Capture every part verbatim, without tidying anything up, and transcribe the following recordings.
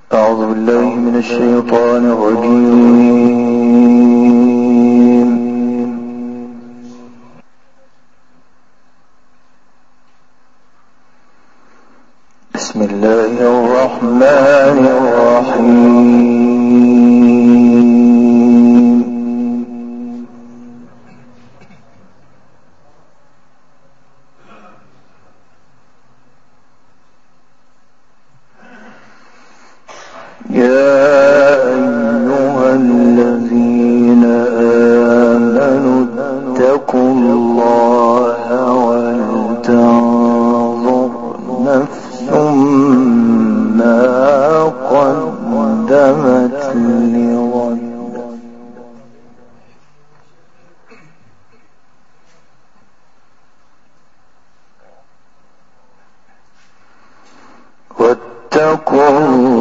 أعوذ بالله من الشيطان الرجيم. بسم الله الرحمن الرحيم. واتقوا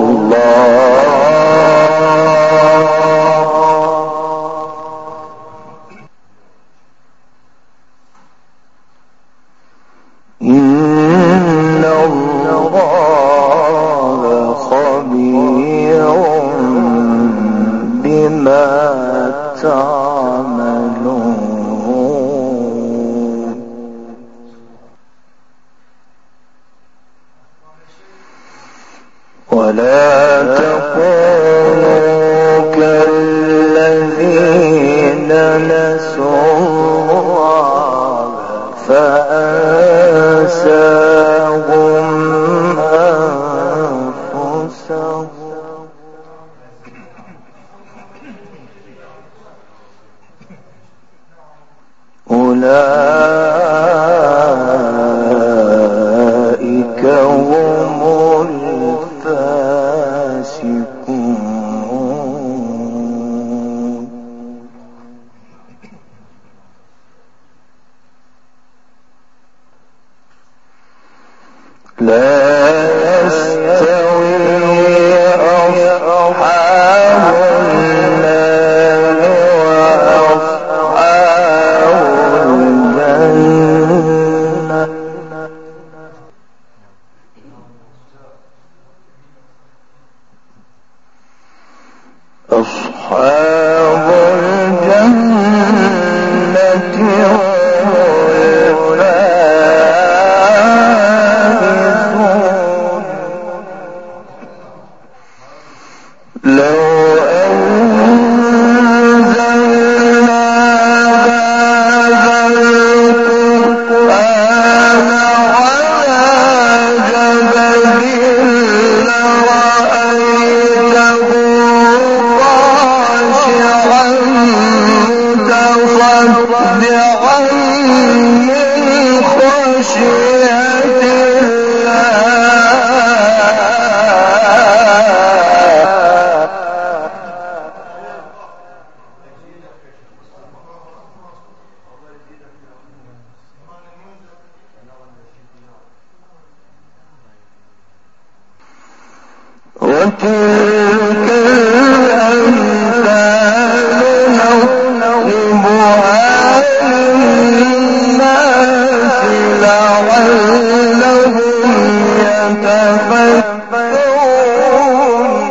الله إن الله خبير بما تعملون. ولا تكونوا كالذين نسوا الله فأنساهم أنفسهم أولئك هم الفاسقون. لا يستوي أصحاب النار وأصحاب الجنة أصحاب الجنة والفائزون. لو أنزلنا هذا القرآن على جبل لرأيته خاشعا متصدعا من خشية وتلك الأمثال نضربها للناس لعلهم يتفكرون.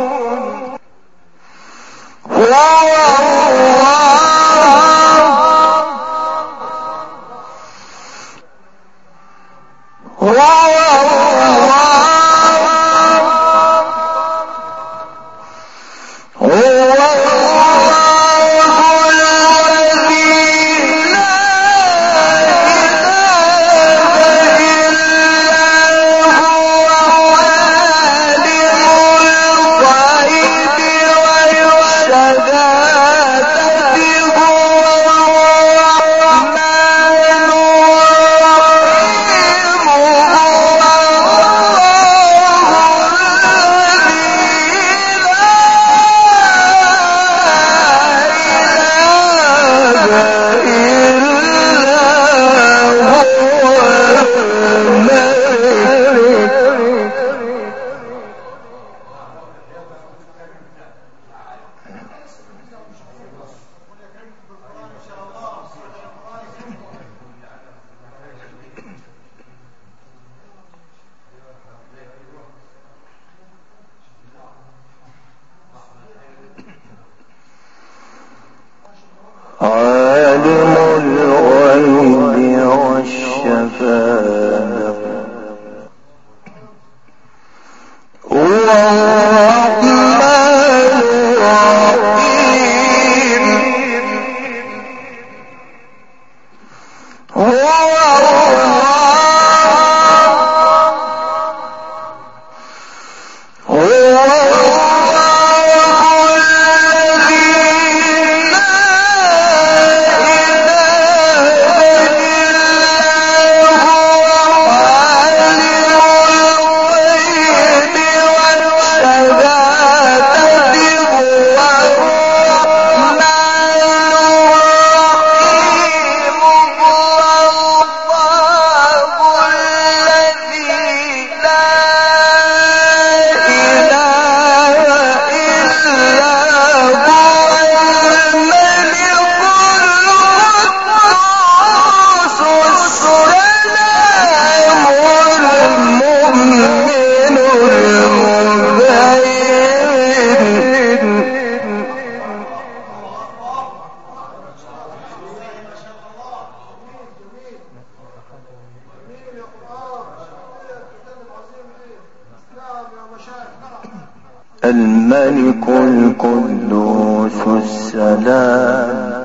الملك القدوس السلام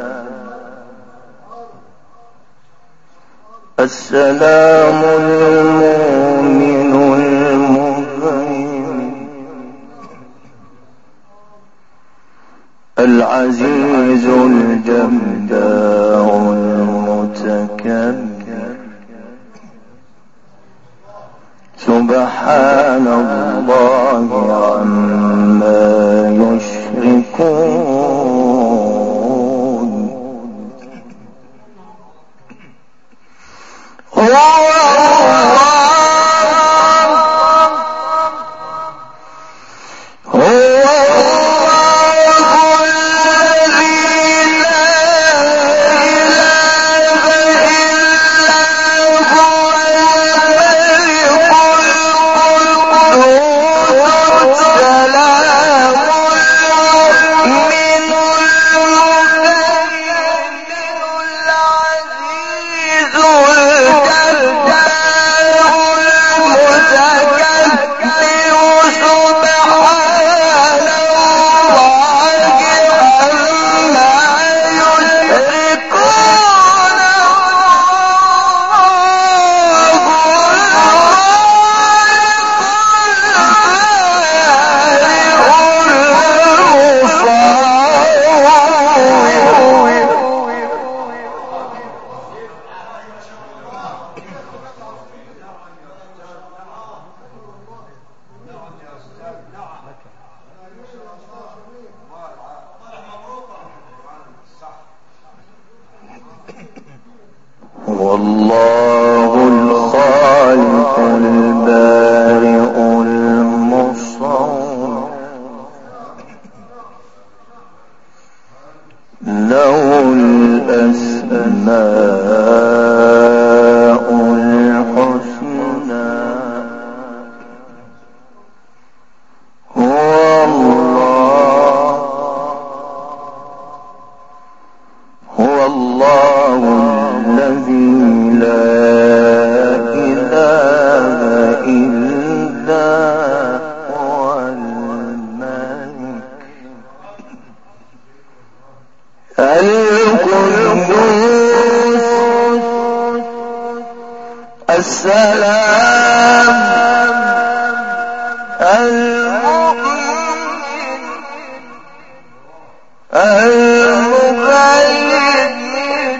السلام المؤمن المهيمن العزيز الجبار المتكبر سبحان الله عما يشركون هو والله الخالق البارئ المصور له الأسماء الحسنى هو الله هو الله الذي لا إله إلا هو الملك القدوس السلام المؤمن المهيمن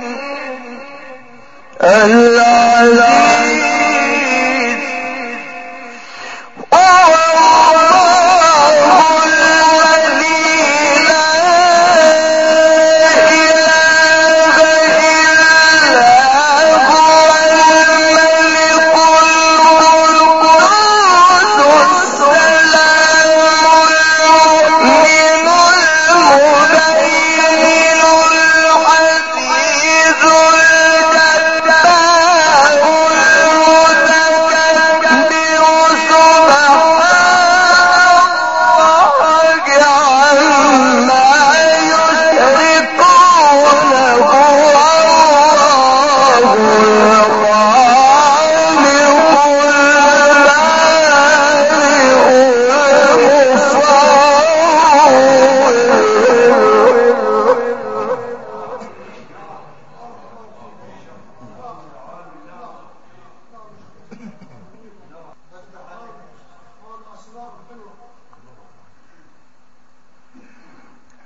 العزيز هو الله الذي لا إله إلا هو الملك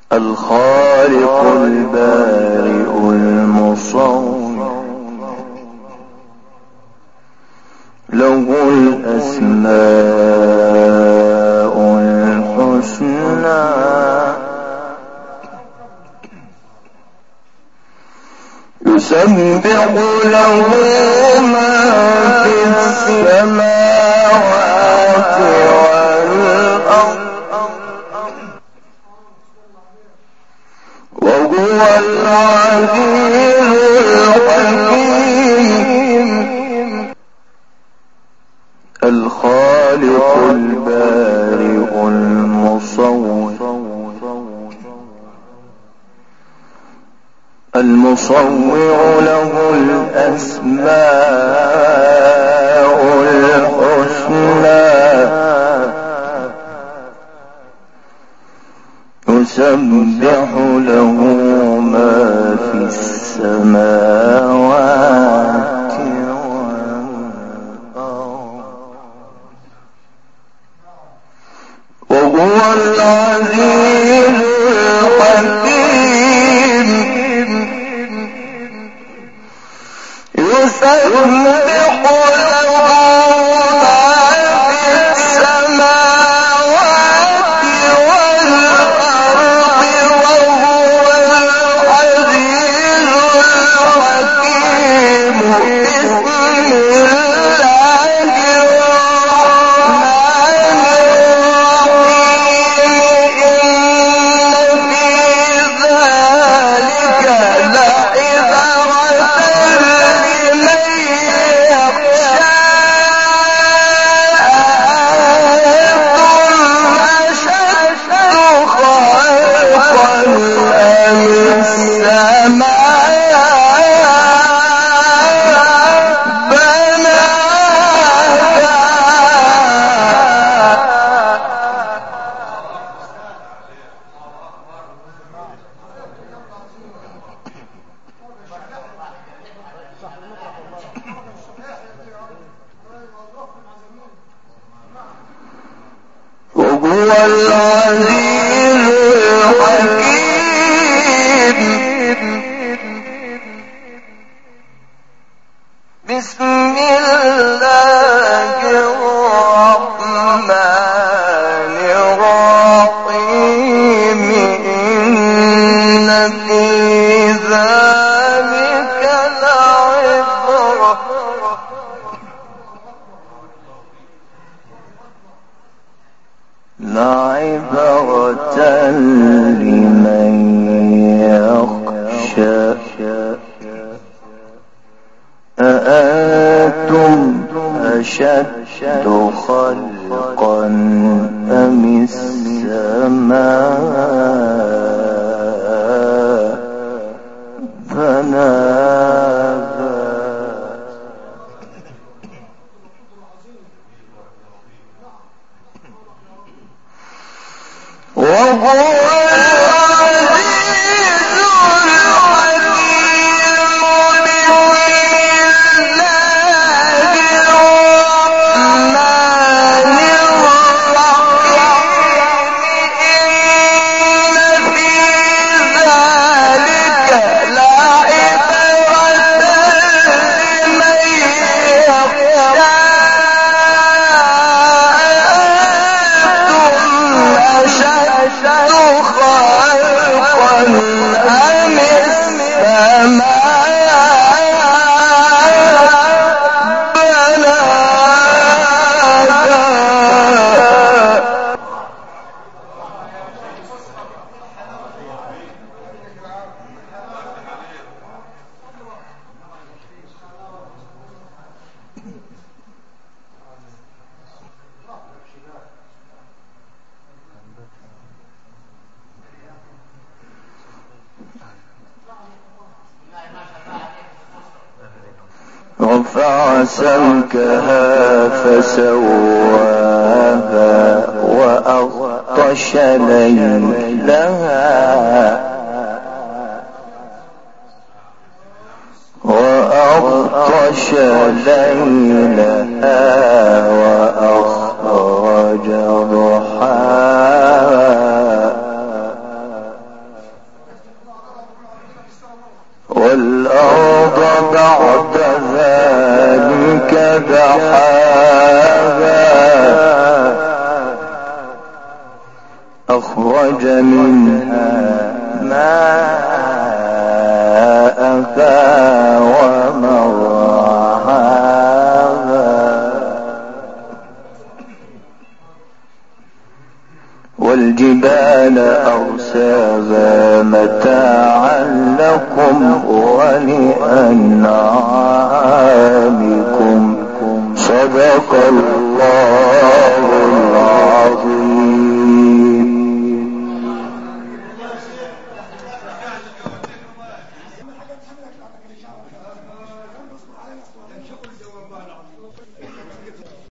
الخالق البارئ المصور له الأسماء الحسنى يسبح له ما في السماوات والأرض وهو العزيز الحكيم الخالق البارئ المصور المصور له الأسماء الحسنى يسبح له ما في السماوات والأرض وهو العزيز الحكيم يسبح له ما في السماوات والأرض وهو العزيز الحكيم بسم الله وهو العزيز الحكيم بسم الله الرحمن الرحيم إن في ذلك لعبرة لعبرة لمن يخشى أأنتم أشد خلقا أم السماء بناها وهو العزيز الحكيم بسم الله الرحمن الرحيم إن في ذلك لعبرة لمن يخشى أشد خلقا أم السماء بناها رفع سمكها فسواها وأغطش ليلها وأغطش ليلها وأخرج ضحاها أخرج منها ماءها ومرعاها والجبال أرساها متاعا لكم ولأنعامكم